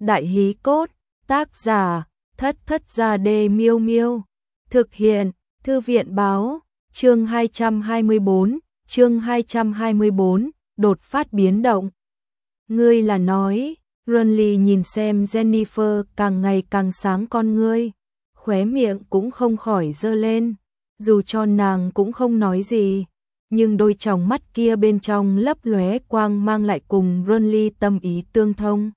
Đại hí cốt, tác giả, Thất Thất Gia Đê Miêu Miêu. Thực hiện, Thư viện báo, chương 224, đột phát biến động. Ngươi là nói, Runly nhìn xem Jennifer càng ngày càng sáng con ngươi, khóe miệng cũng không khỏi giơ lên, dù cho nàng cũng không nói gì, nhưng đôi tròng mắt kia bên trong lấp lóe quang mang lại cùng Runly tâm ý tương thông.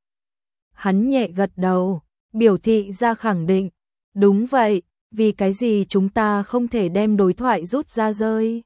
Hắn nhẹ gật đầu, biểu thị ra khẳng định, đúng vậy, vì cái gì chúng ta không thể đem đối thoại rút ra rơi.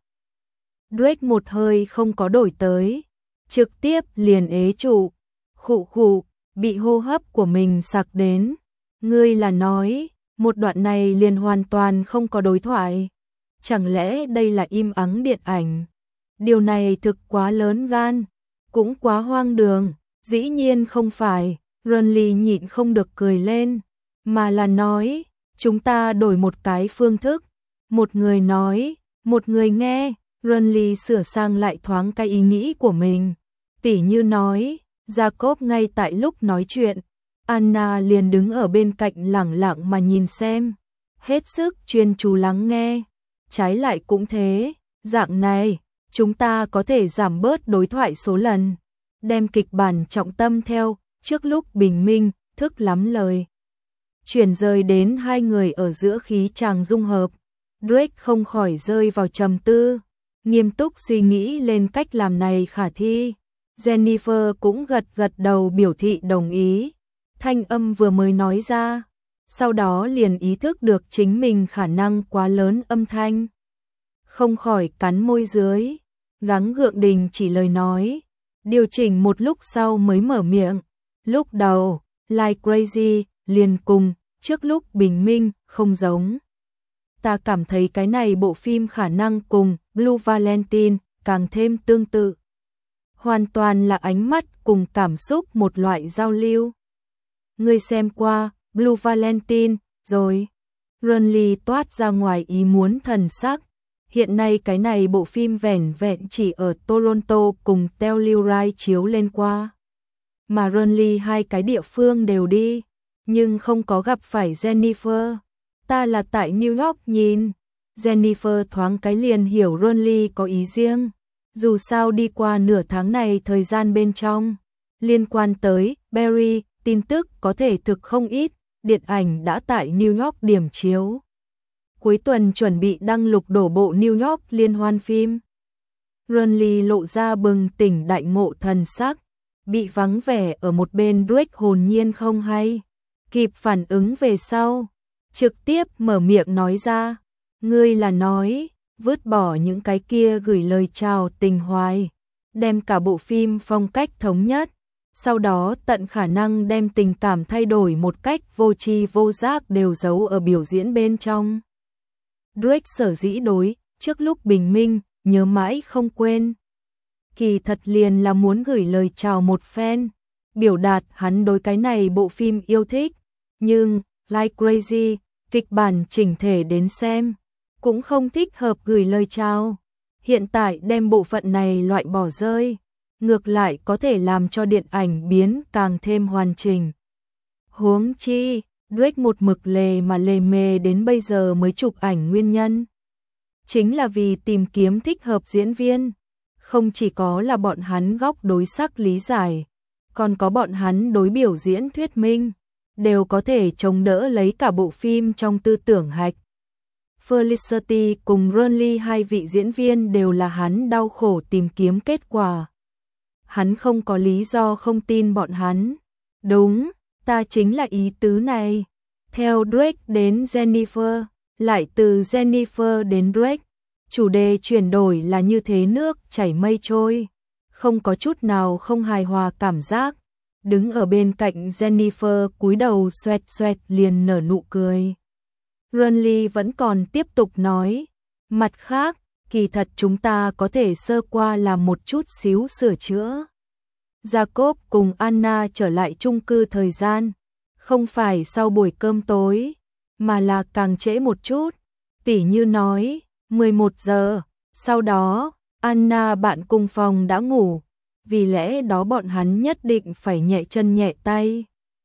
Drake một hơi không có đổi tới, trực tiếp liền ế trụ, khụ khụ, bị hô hấp của mình sặc đến. Ngươi là nói, một đoạn này liền hoàn toàn không có đối thoại. Chẳng lẽ đây là im ắng điện ảnh? Điều này thực quá lớn gan, cũng quá hoang đường. Dĩ nhiên không phải, Runly nhịn không được cười lên, mà là nói, chúng ta đổi một cái phương thức. Một người nói, một người nghe. Runly sửa sang lại thoáng cái ý nghĩ của mình. Tỉ như nói, Jacob ngay tại lúc nói chuyện, Anna liền đứng ở bên cạnh lẳng lặng mà nhìn xem, hết sức chuyên chú lắng nghe. Trái lại cũng thế, dạng này, chúng ta có thể giảm bớt đối thoại số lần, đem kịch bản trọng tâm theo, trước lúc bình minh, thức lắm lời. Chuyển rời đến hai người ở giữa khí chàng dung hợp, Drake không khỏi rơi vào trầm tư, nghiêm túc suy nghĩ lên cách làm này khả thi. Jennifer cũng gật gật đầu biểu thị đồng ý, thanh âm vừa mới nói ra, sau đó liền ý thức được chính mình khả năng quá lớn âm thanh. Không khỏi cắn môi dưới, gắng gượng đình chỉ lời nói, điều chỉnh một lúc sau mới mở miệng. Lúc đầu, Like Crazy liền cùng, trước lúc bình minh, không giống. Ta cảm thấy cái này bộ phim khả năng cùng Blue Valentine càng thêm tương tự. Hoàn toàn là ánh mắt cùng cảm xúc một loại giao lưu. Ngươi xem qua Blue Valentine rồi. Runly toát ra ngoài ý muốn thần sắc. Hiện nay cái này bộ phim vẻn vẹn chỉ ở Toronto cùng Telluride chiếu lên qua. Mà Runly hai cái địa phương đều đi, nhưng không có gặp phải Jennifer. Ta là tại New York nhìn. Jennifer thoáng cái liền hiểu Runly có ý riêng. Dù sao đi qua nửa tháng này thời gian bên trong, liên quan tới Barry, tin tức có thể thực không ít, điện ảnh đã tại New York điểm chiếu. Cuối tuần chuẩn bị đăng lục đổ bộ New York liên hoan phim. Runly lộ ra bừng tỉnh đại ngộ thần sắc, bị vắng vẻ ở một bên Drake hồn nhiên không hay, kịp phản ứng về sau, trực tiếp mở miệng nói ra, ngươi là nói, vứt bỏ những cái kia gửi lời chào tình hoài, đem cả bộ phim phong cách thống nhất, sau đó tận khả năng đem tình cảm thay đổi một cách vô tri vô giác đều giấu ở biểu diễn bên trong. Drake sở dĩ đối, trước lúc bình minh, nhớ mãi không quên. Kỳ thật liền là muốn gửi lời chào một phen, biểu đạt hắn đối cái này bộ phim yêu thích, nhưng, Like Crazy, kịch bản chỉnh thể đến xem, cũng không thích hợp gửi lời chào. Hiện tại đem bộ phận này loại bỏ rơi, ngược lại có thể làm cho điện ảnh biến càng thêm hoàn chỉnh. Huống chi, Drake một mực lề mà lề mề đến bây giờ mới chụp ảnh nguyên nhân. Chính là vì tìm kiếm thích hợp diễn viên, không chỉ có là bọn hắn góc đối sắc lý giải, còn có bọn hắn đối biểu diễn thuyết minh, đều có thể chống đỡ lấy cả bộ phim trong tư tưởng hạch. Felicity cùng Runly hai vị diễn viên đều là hắn đau khổ tìm kiếm kết quả. Hắn không có lý do không tin bọn hắn. Đúng, ta chính là ý tứ này. Theo Drake đến Jennifer, lại từ Jennifer đến Drake, chủ đề chuyển đổi là như thế nước chảy mây trôi, không có chút nào không hài hòa cảm giác. Đứng ở bên cạnh Jennifer cúi đầu xoẹt xoẹt liền nở nụ cười. Runly vẫn còn tiếp tục nói, mặt khác, kỳ thật chúng ta có thể sơ qua làm một chút xíu sửa chữa. Jacob cùng Anna trở lại chung cư thời gian, không phải sau buổi cơm tối, mà là càng trễ một chút, tỉ như nói, 11 giờ, sau đó, Anna bạn cùng phòng đã ngủ, vì lẽ đó bọn hắn nhất định phải nhẹ chân nhẹ tay.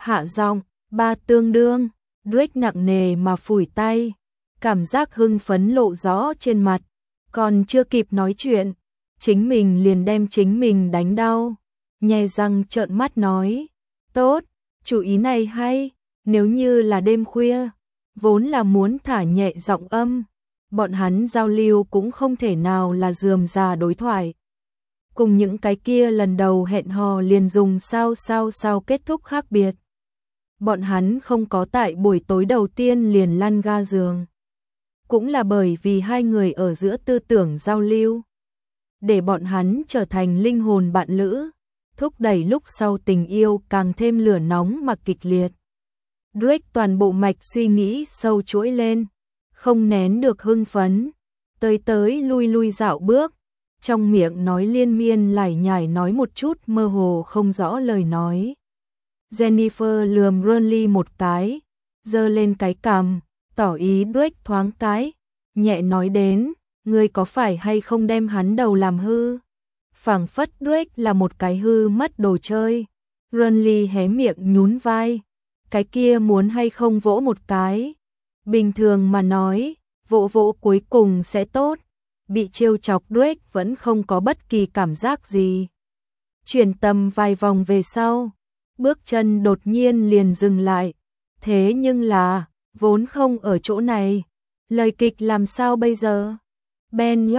hạ giọng, 3 tương đương. Drake nặng nề mà phủi tay, cảm giác hưng phấn lộ rõ trên mặt, còn chưa kịp nói chuyện, chính mình liền đem chính mình đánh đau, nhe răng trợn mắt nói, tốt, chủ ý này hay, nếu như là đêm khuya, vốn là muốn thả nhẹ giọng âm, bọn hắn giao lưu cũng không thể nào là rườm rà đối thoại. Cùng những cái kia lần đầu hẹn hò liền dùng sao kết thúc khác biệt. Bọn hắn không có tại buổi tối đầu tiên liền lăn ga giường. Cũng là bởi vì hai người ở giữa tư tưởng giao lưu, để bọn hắn trở thành linh hồn bạn lữ, thúc đẩy lúc sau tình yêu càng thêm lửa nóng mà kịch liệt. Drake toàn bộ mạch suy nghĩ sâu chuỗi lên, không nén được hưng phấn, tới lui dạo bước, trong miệng nói liên miên lải nhải nói một chút mơ hồ không rõ lời nói. Jennifer lườm Ronly một cái, giơ lên cái cằm, tỏ ý Drake thoáng cái, nhẹ nói đến, ngươi có phải hay không đem hắn đầu làm hư? Phảng phất Drake là một cái hư mất đồ chơi. Ronly hé miệng nhún vai, cái kia muốn hay không vỗ một cái? Bình thường mà nói, vỗ cuối cùng sẽ tốt. Bị trêu chọc Drake vẫn không có bất kỳ cảm giác gì. Chuyển tầm vài vòng về sau, bước chân đột nhiên liền dừng lại. Thế nhưng là, vốn không ở chỗ này. Lời kịch làm sao bây giờ? Ben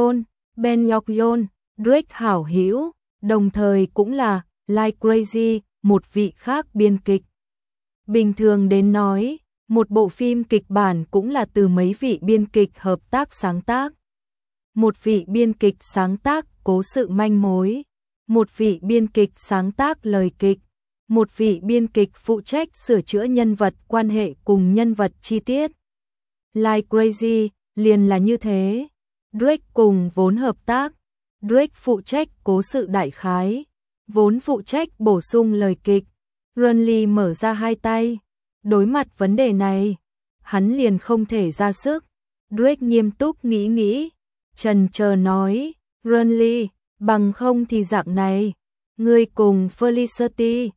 York-John, Drake hảo hữu, đồng thời cũng là Like Crazy, một vị khác biên kịch. Bình thường đến nói, một bộ phim kịch bản cũng là từ mấy vị biên kịch hợp tác sáng tác. Một vị biên kịch sáng tác cố sự manh mối, một vị biên kịch sáng tác lời kịch, một vị biên kịch phụ trách sửa chữa nhân vật quan hệ cùng nhân vật chi tiết. Like Crazy liền là như thế. Drake cùng vốn hợp tác, Drake phụ trách cố sự đại khái, vốn phụ trách bổ sung lời kịch. Ronly mở ra hai tay, đối mặt vấn đề này, hắn liền không thể ra sức. Drake nghiêm túc nghĩ, chần chờ nói, Ronly, bằng không thì dạng này, ngươi cùng Felicity,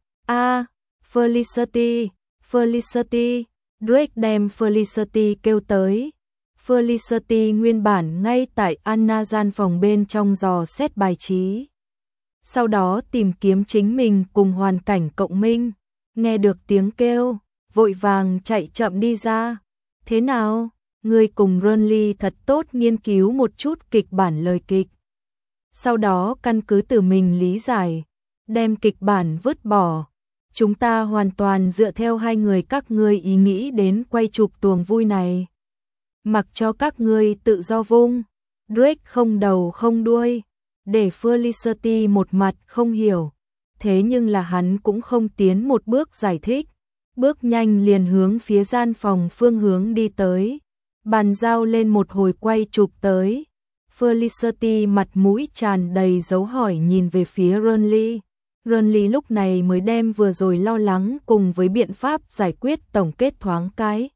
Felicity, Drake đem Felicity kêu tới. Felicity nguyên bản ngay tại Anna gian phòng bên trong dò xét bài trí. Sau đó tìm kiếm chính mình cùng hoàn cảnh cộng minh, nghe được tiếng kêu, vội vàng chạy chậm đi ra. Thế nào, ngươi cùng Ronly thật tốt nghiên cứu một chút kịch bản lời kịch. Sau đó căn cứ từ mình lý giải, đem kịch bản vứt bỏ. Chúng ta hoàn toàn dựa theo hai người các ngươi ý nghĩ đến quay chụp tuồng vui này. Mặc cho các ngươi tự do vung. Drake không đầu không đuôi, để Felicity một mặt không hiểu. Thế nhưng là hắn cũng không tiến một bước giải thích. Bước nhanh liền hướng phía gian phòng phương hướng đi tới. Bàn giao lên một hồi quay chụp tới. Felicity mặt mũi tràn đầy dấu hỏi nhìn về phía Ronly. Ronly lúc này mới đem vừa rồi lo lắng cùng với biện pháp giải quyết tổng kết thoáng cái.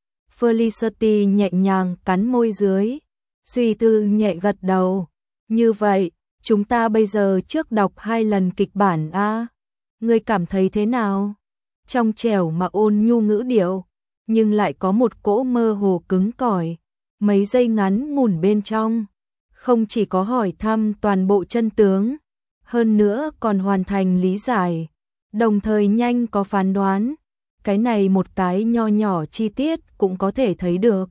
Felicity nhẹ nhàng cắn môi dưới, suy tư nhẹ gật đầu. Như vậy, chúng ta bây giờ trước đọc 2 lần kịch bản a. Ngươi cảm thấy thế nào? Trong trẻo mà ôn nhu ngữ điệu, nhưng lại có một cỗ mơ hồ cứng cỏi. Mấy giây ngắn ngủn bên trong, không chỉ có hỏi thăm toàn bộ chân tướng, hơn nữa còn hoàn thành lý giải, đồng thời nhanh có phán đoán. Cái này một cái nho nhỏ chi tiết cũng có thể thấy được.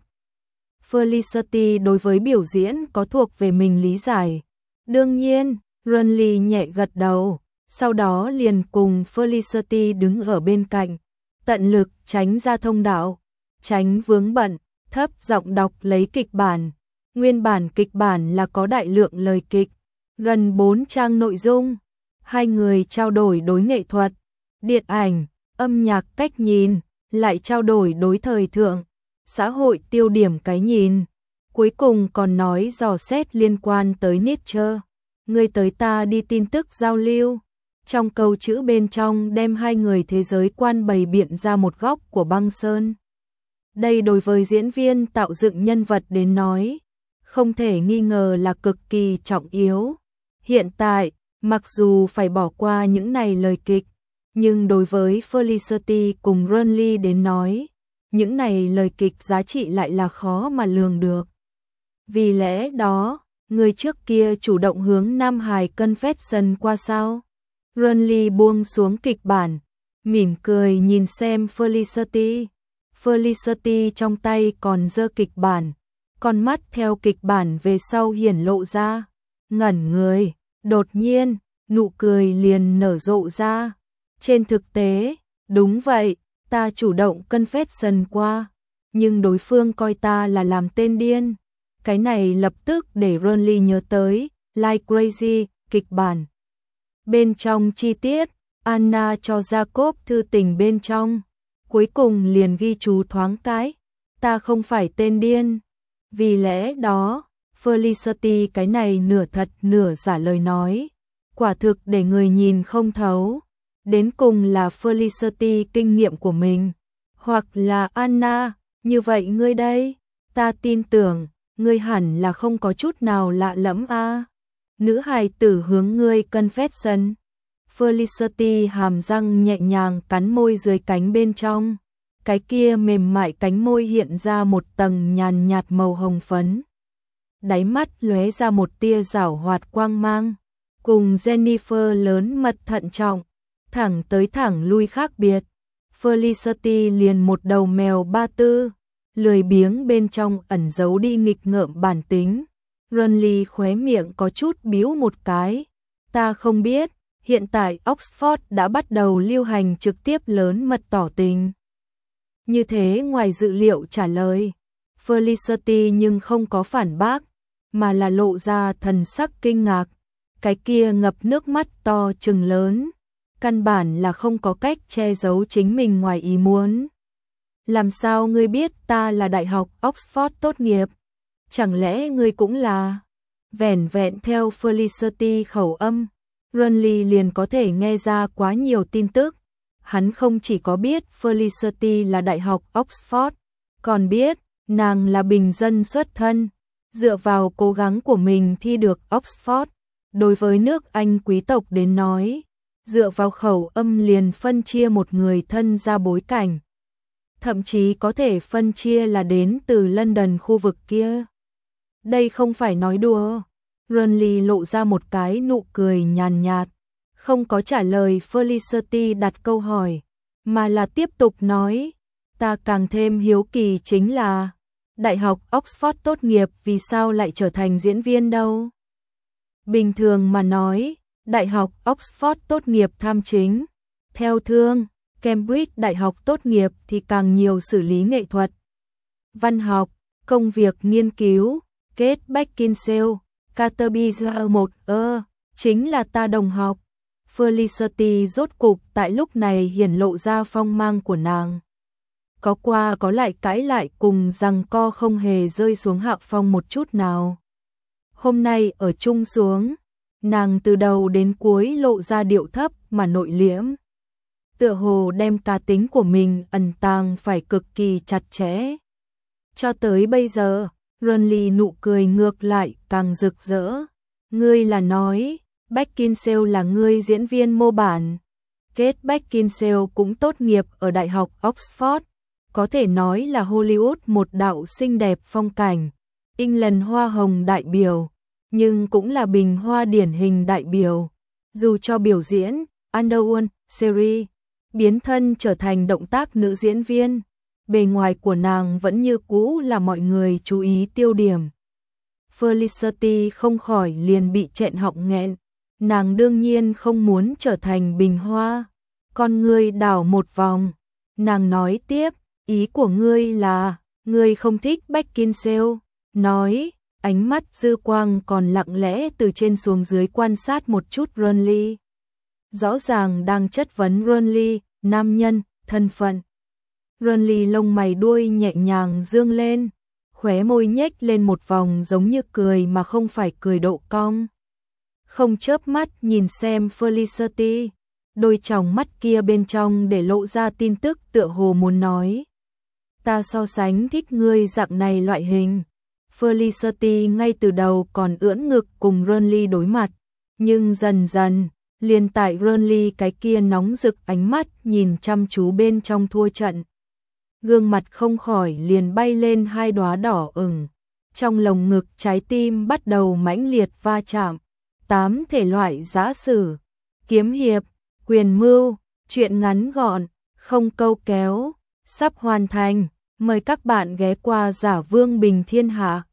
Felicity đối với biểu diễn có thuộc về mình lý giải. Đương nhiên, Ronly nhẹ gật đầu, sau đó liền cùng Felicity đứng ở bên cạnh, tận lực tránh ra thông đạo, tránh vướng bận, thấp giọng đọc lấy kịch bản. Nguyên bản kịch bản là có đại lượng lời kịch, gần 4 trang nội dung. Hai người trao đổi đối nghệ thuật, điện ảnh, âm nhạc cách nhìn, lại trao đổi đối thời thượng, xã hội tiêu điểm cái nhìn. Cuối cùng còn nói dò xét liên quan tới Nietzsche. Người tới ta đi tin tức giao lưu. Trong câu chữ bên trong đem hai người thế giới quan bày biện ra một góc của băng sơn. Đây đối với diễn viên tạo dựng nhân vật đến nói, không thể nghi ngờ là cực kỳ trọng yếu. Hiện tại, mặc dù phải bỏ qua những này lời kịch, Nhưng đối với Felicity cùng Renly đến nói, những này lời kịch giá trị lại là khó mà lường được. Vì lẽ đó, người trước kia chủ động hướng Nam Hải Confession qua sao? Renly buông xuống kịch bản, mỉm cười nhìn xem Felicity. Felicity trong tay còn giơ kịch bản, con mắt theo kịch bản về sau hiển lộ ra, ngẩn người, đột nhiên, nụ cười liền nở rộ ra. Trên thực tế, đúng vậy, ta chủ động confession qua, nhưng đối phương coi ta là làm tên điên. Cái này lập tức để Renly nhớ tới Like Crazy, kịch bản. Bên trong chi tiết, Anna cho Jacob thư tình bên trong, cuối cùng liền ghi chú thoáng cái, ta không phải tên điên. Vì lẽ đó, Felicity cái này nửa thật nửa giả lời nói, quả thực để người nhìn không thấu. Đến cùng là Felicity kinh nghiệm của mình, hoặc là Anna, như vậy ngươi đây, ta tin tưởng, ngươi hẳn là không có chút nào lạ lẫm a. Nữ hài tử hướng ngươi confession. Felicity hàm răng nhẹ nhàng cắn môi dưới cánh bên trong, cái kia mềm mại cánh môi hiện ra một tầng nhàn nhạt màu hồng phấn. Đáy mắt lóe ra một tia giảo hoạt quang mang, cùng Jennifer lớn mật thận trọng, thẳng tới thẳng lui khác biệt. Felicity liền một đầu mèo ba tư, lười biếng bên trong ẩn giấu đi nghịch ngợm bản tính. Renly khóe miệng có chút biếu một cái. Ta không biết, hiện tại Oxford đã bắt đầu lưu hành trực tiếp lớn mật tỏ tình. Như thế ngoài dự liệu trả lời, Felicity nhưng không có phản bác, mà là lộ ra thần sắc kinh ngạc. Cái kia ngập nước mắt to trừng lớn, căn bản là không có cách che giấu chính mình ngoài ý muốn. Làm sao ngươi biết ta là đại học Oxford tốt nghiệp? Chẳng lẽ ngươi cũng là? Vẻn vẹn theo Felicity khẩu âm, Renly liền có thể nghe ra quá nhiều tin tức. Hắn không chỉ có biết Felicity là đại học Oxford, còn biết nàng là bình dân xuất thân, dựa vào cố gắng của mình thi được Oxford. Đối với nước Anh quý tộc đến nói, dựa vào khẩu âm liền phân chia một người thân ra bối cảnh. Thậm chí có thể phân chia là đến từ London khu vực kia. Đây không phải nói đùa. Renly lộ ra một cái nụ cười nhàn nhạt, không có trả lời Felicity đặt câu hỏi, mà là tiếp tục nói, ta càng thêm hiếu kỳ chính là, đại học Oxford tốt nghiệp vì sao lại trở thành diễn viên đâu? Bình thường mà nói, đại học Oxford tốt nghiệp tham chính, theo thương, Cambridge đại học tốt nghiệp thì càng nhiều xử lý nghệ thuật, văn học, công việc nghiên cứu. Kate Beckinsale, Caterpillar 1 chính là ta đồng học. Felicity rốt cục tại lúc này hiển lộ ra phong mang của nàng. Có qua có lại cãi lại cùng rằng co không hề rơi xuống hạ phong một chút nào. Hôm nay ở chung xuống, nàng từ đầu đến cuối lộ ra điệu thấp mà nội liễm. Tựa hồ đem cá tính của mình ẩn tàng phải cực kỳ chặt chẽ. Cho tới bây giờ, Renly nụ cười ngược lại càng rực rỡ. Ngươi là nói, Beckinsale là ngươi diễn viên mô bản. Kate Beckinsale cũng tốt nghiệp ở Đại học Oxford. Có thể nói là Hollywood một đạo xinh đẹp phong cảnh. England hoa hồng đại biểu, nhưng cũng là bình hoa điển hình đại biểu. Dù cho biểu diễn, Underworld, series, biến thân trở thành động tác nữ diễn viên. Bề ngoài của nàng vẫn như cũ là mọi người chú ý tiêu điểm. Felicity không khỏi liền bị nghẹn họng nghẹn. Nàng đương nhiên không muốn trở thành bình hoa. Con ngươi đảo một vòng. Nàng nói tiếp, ý của ngươi là, ngươi không thích Beckinsale. Nói, ánh mắt dư quang còn lặng lẽ từ trên xuống dưới quan sát một chút Renly. Rõ ràng đang chất vấn Renly, nam nhân, thân phận. Renly lông mày đuôi nhẹ nhàng dương lên, khóe môi nhếch lên một vòng giống như cười mà không phải cười độ cong. Không chớp mắt nhìn xem Felicity, đôi tròng mắt kia bên trong để lộ ra tin tức tựa hồ muốn nói. Ta so sánh thích ngươi dạng này loại hình. Felicity ngay từ đầu còn ưỡn ngực cùng Renly đối mặt, nhưng dần dần, liền tại Burnley cái kia nóng rực ánh mắt nhìn chăm chú bên trong thua trận. Gương mặt không khỏi liền bay lên hai đóa đỏ ửng, trong lồng ngực trái tim bắt đầu mãnh liệt va chạm. 8 thể loại giã sử, kiếm hiệp, quyền mưu, truyện ngắn gọn, không câu kéo, sắp hoàn thành. Mời các bạn ghé qua Giả Vương Bình Thiên Hạ.